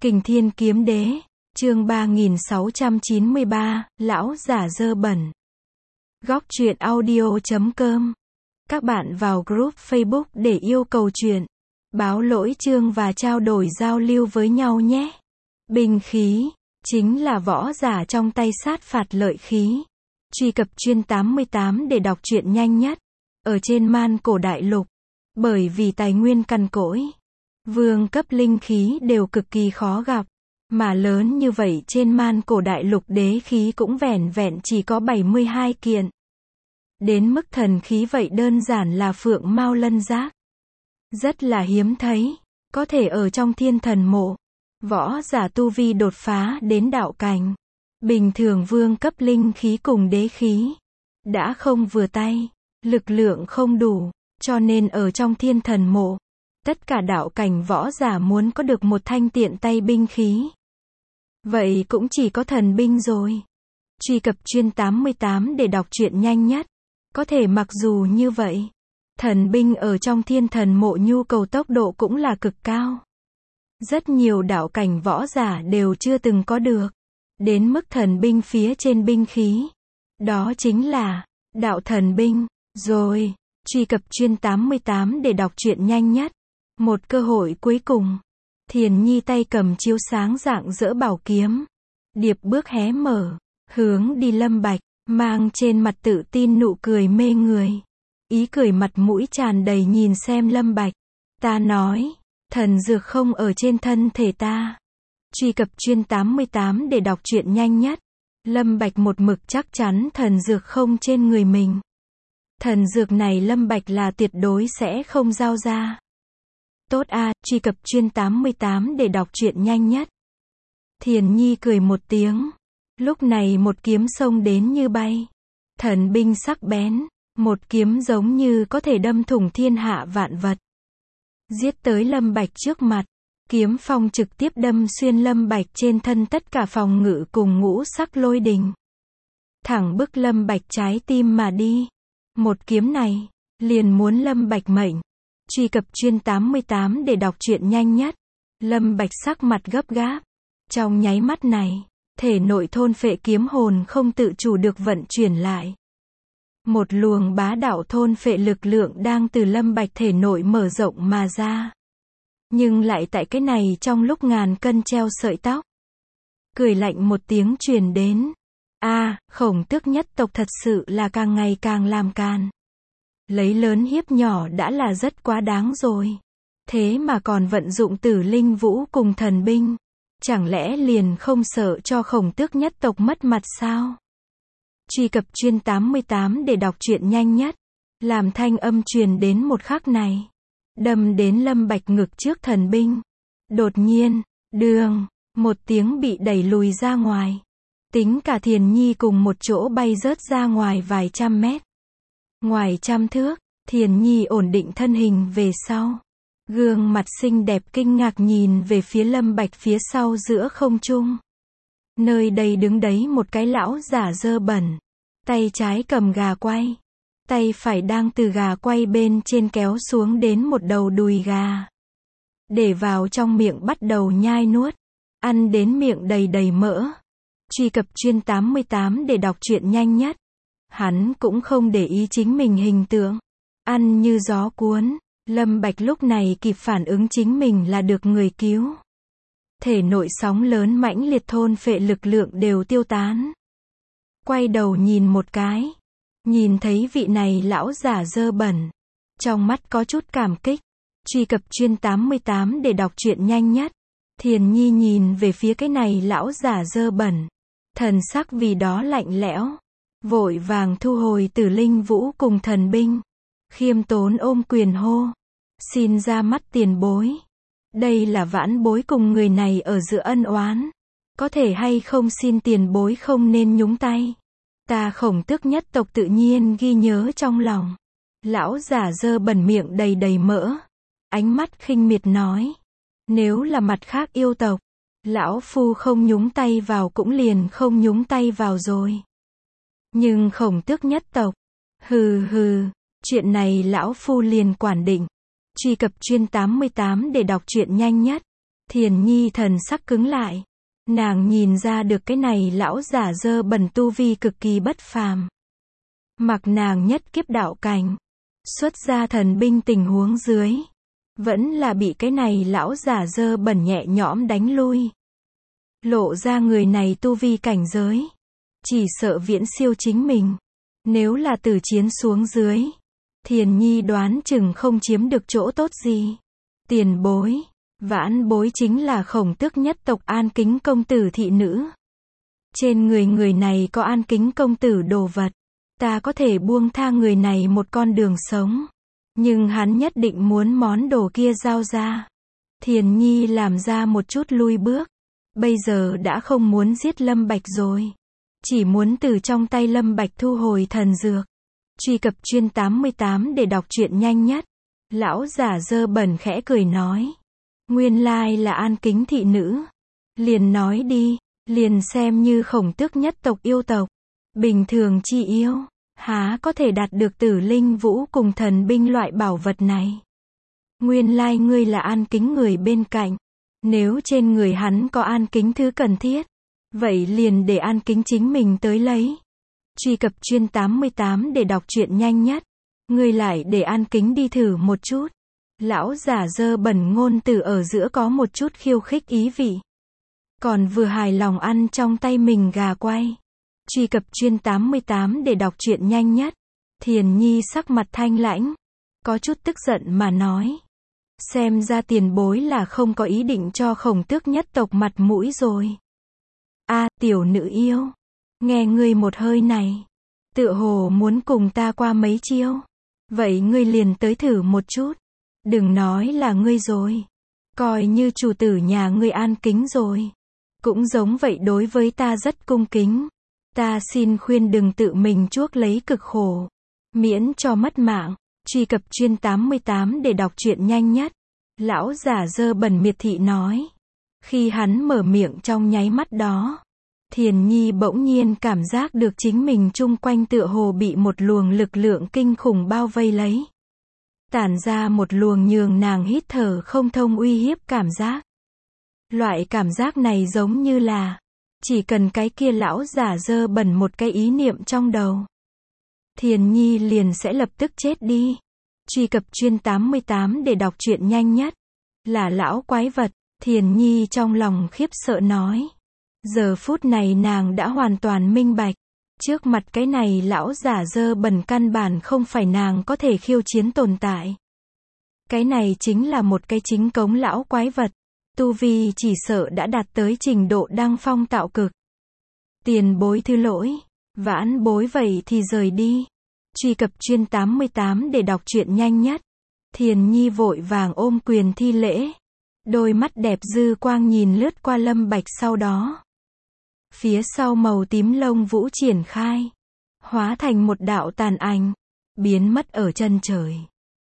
Kình Thiên Kiếm Đế, chương 3693, Lão Giả Dơ Bẩn. Góc truyện audio.com. Các bạn vào group Facebook để yêu cầu truyện, báo lỗi chương và trao đổi giao lưu với nhau nhé. Binh khí, chính là võ giả trong tay sát phạt lợi khí. Truy cập chuyên 88 để đọc truyện nhanh nhất. Ở trên man cổ đại lục, bởi vì tài nguyên cằn cỗi, vương cấp linh khí đều cực kỳ khó gặp, mà lớn như vậy trên man cổ đại lục đế khí cũng vẻn vẹn chỉ có 72 kiện. Đến mức thần khí vậy đơn giản là phượng mao lân giác. Rất là hiếm thấy, có thể ở trong thiên thần mộ, võ giả tu vi đột phá đến đạo cảnh. Bình thường vương cấp linh khí cùng đế khí đã không vừa tay, lực lượng không đủ, cho nên ở trong thiên thần mộ, tất cả đạo cảnh võ giả muốn có được một thanh tiện tay binh khí, vậy cũng chỉ có thần binh rồi. Truy cập chuyên 88 để đọc truyện nhanh nhất. Có thể mặc dù như vậy, thần binh ở trong thiên thần mộ nhu cầu tốc độ cũng là cực cao. Rất nhiều đạo cảnh võ giả đều chưa từng có được. Đến mức thần binh phía trên binh khí. Đó chính là đạo thần binh. Rồi, truy cập chuyên 88 để đọc truyện nhanh nhất. Một cơ hội cuối cùng. Thiền Nhi tay cầm chiếu sáng rạng rỡ bảo kiếm. Điệp bước hé mở, hướng đi Lâm Bạch, mang trên mặt tự tin nụ cười mê người. Ý cười mặt mũi tràn đầy nhìn xem Lâm Bạch. Ta nói, thần dược không ở trên thân thể ta. Truy cập chuyên 88 để đọc truyện nhanh nhất. Lâm Bạch một mực chắc chắn thần dược không trên người mình. Thần dược này Lâm Bạch là tuyệt đối sẽ không giao ra. Tốt a, truy cập chuyên 88 để đọc truyện nhanh nhất. Thiền Nhi cười một tiếng. Lúc này một kiếm xông đến như bay. Thần binh sắc bén, một kiếm giống như có thể đâm thủng thiên hạ vạn vật. Giết tới Lâm Bạch trước mặt. Kiếm phong trực tiếp đâm xuyên Lâm Bạch trên thân tất cả phòng ngự cùng ngũ sắc lôi đình. Thẳng bức Lâm Bạch trái tim mà đi. Một kiếm này, liền muốn Lâm Bạch mệnh. Truy cập chuyên 88 để đọc truyện nhanh nhất. Lâm Bạch sắc mặt gấp gáp. Trong nháy mắt này, thể nội thôn phệ kiếm hồn không tự chủ được vận chuyển lại. Một luồng bá đạo thôn phệ lực lượng đang từ Lâm Bạch thể nội mở rộng mà ra. Nhưng lại tại cái này trong lúc ngàn cân treo sợi tóc. Cười lạnh một tiếng truyền đến. Khổng Tước nhất tộc thật sự là càng ngày càng làm càn. Lấy lớn hiếp nhỏ đã là rất quá đáng rồi. Thế mà còn vận dụng Tử Linh Vũ cùng thần binh. Chẳng lẽ liền không sợ cho Khổng Tước nhất tộc mất mặt sao? Truy cập chuyên 88 để đọc truyện nhanh nhất. Làm thanh âm truyền đến một khắc này. Đâm đến Lâm Bạch ngực trước thần binh. Đột nhiên, đường, một tiếng bị đẩy lùi ra ngoài. Tính cả Thiền Nhi cùng một chỗ bay rớt ra ngoài vài trăm mét. Ngoài trăm thước, Thiền Nhi ổn định thân hình về sau. Gương mặt xinh đẹp kinh ngạc nhìn về phía Lâm Bạch phía sau giữa không trung. Nơi đây đứng đấy một cái lão giả dơ bẩn. Tay trái cầm gà quay. Tay phải đang từ gà quay bên trên kéo xuống đến một đầu đùi gà. Để vào trong miệng bắt đầu nhai nuốt. Ăn đến miệng đầy đầy mỡ. Truy cập chuyên 88 để đọc truyện nhanh nhất. Hắn cũng không để ý chính mình hình tượng. Ăn như gió cuốn. Lâm Bạch lúc này kịp phản ứng chính mình là được người cứu. Thể nội sóng lớn mãnh liệt thôn phệ lực lượng đều tiêu tán. Quay đầu nhìn một cái. Nhìn thấy vị này lão giả dơ bẩn. Trong mắt có chút cảm kích. Truy cập chuyên 88 để đọc truyện nhanh nhất. Thiền Nhi nhìn về phía cái này lão giả dơ bẩn. Thần sắc vì đó lạnh lẽo. Vội vàng thu hồi Tử Linh Vũ cùng thần binh. Khiêm tốn ôm quyền hô. Xin ra mắt tiền bối. Đây là vãn bối cùng người này ở giữa ân oán. Có thể hay không xin tiền bối không nên nhúng tay. Ta Khổng Tước nhất tộc tự nhiên ghi nhớ trong lòng. Lão giả dơ bẩn miệng đầy đầy mỡ. Ánh mắt khinh miệt nói. Nếu là mặt khác yêu tộc, lão phu không nhúng tay vào cũng liền không nhúng tay vào rồi. Nhưng Khổng Tước nhất tộc, hừ, chuyện này lão phu liền quản định. Truy cập chuyên 88 để đọc truyện nhanh nhất. Thiền Nhi thần sắc cứng lại. Nàng nhìn ra được cái này lão giả dơ bẩn tu vi cực kỳ bất phàm. Mặc nàng nhất kiếp đạo cảnh, xuất ra thần binh tình huống dưới, vẫn là bị cái này lão giả dơ bẩn nhẹ nhõm đánh lui. Lộ ra người này tu vi cảnh giới, chỉ sợ viễn siêu chính mình. Nếu là tử chiến xuống dưới, Thiền Nhi đoán chừng không chiếm được chỗ tốt gì. Tiền bối, vãn bối chính là Khổng Tước nhất tộc An Kính công tử thị nữ. Trên người này có An Kính công tử đồ vật, ta có thể buông tha người này một con đường sống. Nhưng hắn nhất định muốn món đồ kia giao ra. Thiền Nhi làm ra một chút lui bước. Bây giờ đã không muốn giết Lâm Bạch rồi. Chỉ muốn từ trong tay Lâm Bạch thu hồi thần dược. Truy cập chuyên 88 để đọc truyện nhanh nhất. Lão giả dơ bẩn khẽ cười nói. Nguyên lai là An Kính thị nữ. Liền nói đi, liền xem như Khổng Tước nhất tộc yêu tộc. Bình thường chi yêu, há có thể đạt được Tử Linh Vũ cùng thần binh loại bảo vật này. Nguyên lai ngươi là An Kính người bên cạnh. Nếu trên người hắn có An Kính thứ cần thiết, vậy liền để An Kính chính mình tới lấy. Truy cập chuyên 88 để đọc truyện nhanh nhất. Ngươi lại để An Kính đi thử một chút. Lão giả dơ bẩn ngôn từ ở giữa có một chút khiêu khích ý vị. Còn vừa hài lòng ăn trong tay mình gà quay. Truy cập chuyên 88 để đọc truyện nhanh nhất. Thiền Nhi sắc mặt thanh lãnh, có chút tức giận mà nói. Xem ra tiền bối là không có ý định cho Khổng Tước nhất tộc mặt mũi rồi. A, tiểu nữ yêu, nghe ngươi một hơi này, tựa hồ muốn cùng ta qua mấy chiêu. Vậy ngươi liền tới thử một chút. Đừng nói là ngươi rồi, coi như chủ tử nhà ngươi An Kính rồi. Cũng giống vậy đối với ta rất cung kính. Ta xin khuyên đừng tự mình chuốc lấy cực khổ, miễn cho mất mạng. Truy cập chuyên 88 để đọc truyện nhanh nhất. Lão giả dơ bẩn miệt thị nói. Khi hắn mở miệng trong nháy mắt đó, Thiền Nhi bỗng nhiên cảm giác được chính mình chung quanh tựa hồ bị một luồng lực lượng kinh khủng bao vây lấy. Tản ra một luồng nhường nàng hít thở không thông uy hiếp cảm giác. Loại cảm giác này giống như là, chỉ cần cái kia lão giả dơ bẩn một cái ý niệm trong đầu, Thiền Nhi liền sẽ lập tức chết đi. Truy cập chuyên 88 để đọc truyện nhanh nhất. Là lão quái vật, Thiền Nhi trong lòng khiếp sợ nói. Giờ phút này nàng đã hoàn toàn minh bạch. Trước mặt cái này lão giả dơ bẩn căn bản không phải nàng có thể khiêu chiến tồn tại. Cái này chính là một cái chính cống lão quái vật. Tu vi chỉ sợ đã đạt tới trình độ đăng phong tạo cực. Tiền bối thứ lỗi, vãn bối vậy thì rời đi. Truy cập chuyên 88 để đọc truyện nhanh nhất. Thiền Nhi vội vàng ôm quyền thi lễ. Đôi mắt đẹp dư quang nhìn lướt qua Lâm Bạch sau đó. Phía sau màu tím lông vũ triển khai, hóa thành một đạo tàn ảnh, biến mất ở chân trời.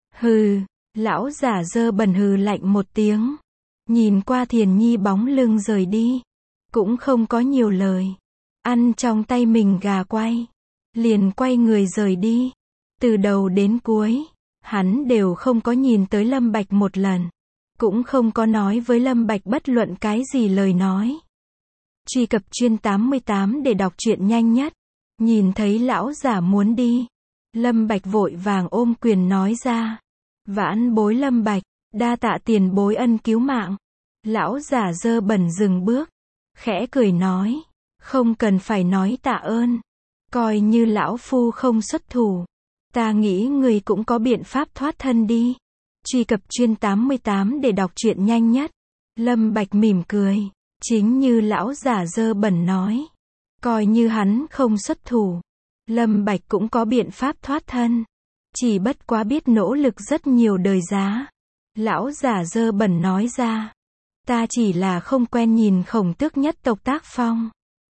Hừ, lão giả dơ bẩn hừ lạnh một tiếng. Nhìn qua Thiền Nhi bóng lưng rời đi, cũng không có nhiều lời. Ăn trong tay mình gà quay, liền quay người rời đi. Từ đầu đến cuối, hắn đều không có nhìn tới Lâm Bạch một lần, cũng không có nói với Lâm Bạch bất luận cái gì lời nói. Truy cập chuyên 88 để đọc truyện nhanh nhất. Nhìn thấy lão giả muốn đi, Lâm Bạch vội vàng ôm quyền nói ra. Vãn bối Lâm Bạch, đa tạ tiền bối ân cứu mạng. Lão giả dơ bẩn dừng bước, khẽ cười nói. Không cần phải nói tạ ơn. Coi như lão phu không xuất thủ, ta nghĩ người cũng có biện pháp thoát thân đi. Truy cập chuyên 88 để đọc truyện nhanh nhất. Lâm Bạch mỉm cười. Chính như lão giả dơ bẩn nói. Coi như hắn không xuất thủ, Lâm Bạch cũng có biện pháp thoát thân. Chỉ bất quá biết nỗ lực rất nhiều đời giá. Lão giả dơ bẩn nói ra. Ta chỉ là không quen nhìn Khổng Tước nhất tộc tác phong.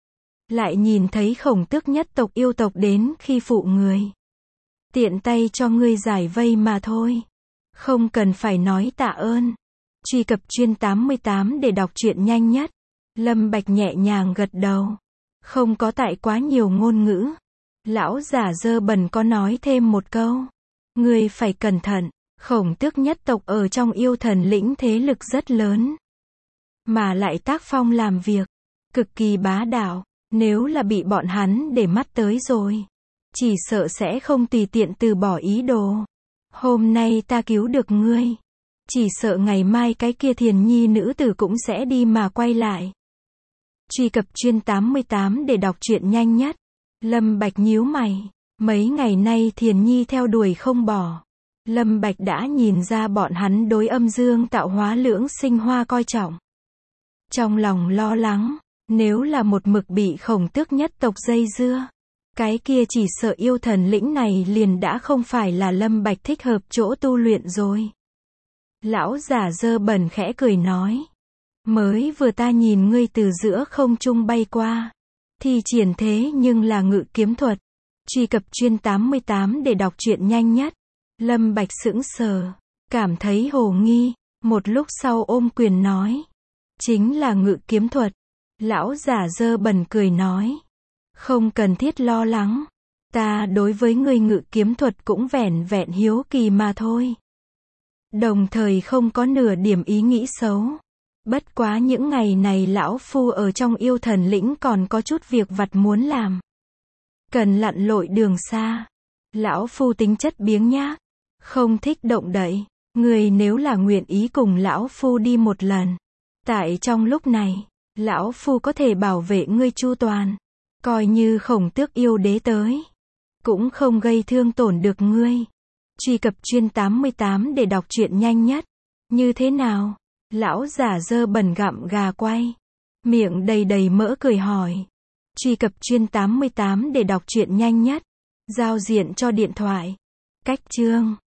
Lại nhìn thấy Khổng Tước nhất tộc yêu tộc đến khi phụ người. Tiện tay cho ngươi giải vây mà thôi. Không cần phải nói tạ ơn. Truy cập chuyên 88 để đọc truyện nhanh nhất. Lâm Bạch nhẹ nhàng gật đầu. Không có tại quá nhiều ngôn ngữ. Lão giả dơ bẩn có nói thêm một câu. Ngươi phải cẩn thận. Khổng Tước nhất tộc ở trong yêu thần lĩnh thế lực rất lớn. mà lại tác phong làm việc cực kỳ bá đạo, nếu là bị bọn hắn để mắt tới rồi, chỉ sợ sẽ không tùy tiện từ bỏ ý đồ. Hôm nay ta cứu được ngươi, chỉ sợ ngày mai cái kia Thiền Nhi nữ tử cũng sẽ đi mà quay lại. Truy cập Chuyên 88 để đọc truyện nhanh nhất. Lâm Bạch nhíu mày, mấy ngày nay Thiền Nhi theo đuổi không bỏ. Lâm Bạch đã nhìn ra bọn hắn đối âm dương tạo hóa lưỡng sinh hoa coi trọng. Trong lòng lo lắng, nếu là một mực bị Khổng Tước nhất tộc dây dưa, cái kia chỉ sợ yêu thần lĩnh này liền đã không phải là Lâm Bạch thích hợp chỗ tu luyện rồi. Lão giả dơ bẩn khẽ cười nói. Mới vừa ta nhìn ngươi từ giữa không trung bay qua, thì triển thế nhưng là ngự kiếm thuật. Truy cập Chuyên 88 để đọc truyện nhanh nhất. Lâm Bạch sững sờ, cảm thấy hồ nghi, một lúc sau ôm quyền nói. Chính là ngự kiếm thuật. Lão giả dơ bẩn cười nói. Không cần thiết lo lắng, ta đối với ngươi ngự kiếm thuật cũng vẻn vẹn hiếu kỳ mà thôi. Đồng thời không có nửa điểm ý nghĩ xấu. Bất quá những ngày này lão phu ở trong yêu thần lĩnh còn có chút việc vặt muốn làm. Cần lặn lội đường xa. Lão phu tính chất biếng nhác, không thích động đậy. Người nếu là nguyện ý cùng lão phu đi một lần, tại trong lúc này, lão phu có thể bảo vệ ngươi chu toàn. Coi như Khổng Tước yêu đế tới, cũng không gây thương tổn được ngươi. Truy cập Chuyên 88 để đọc truyện nhanh nhất. Như thế nào? Lão giả dơ bẩn gặm gà quay, miệng đầy đầy mỡ cười hỏi. Truy cập Chuyên 88 để đọc truyện nhanh nhất. Giao diện cho điện thoại. Cách chương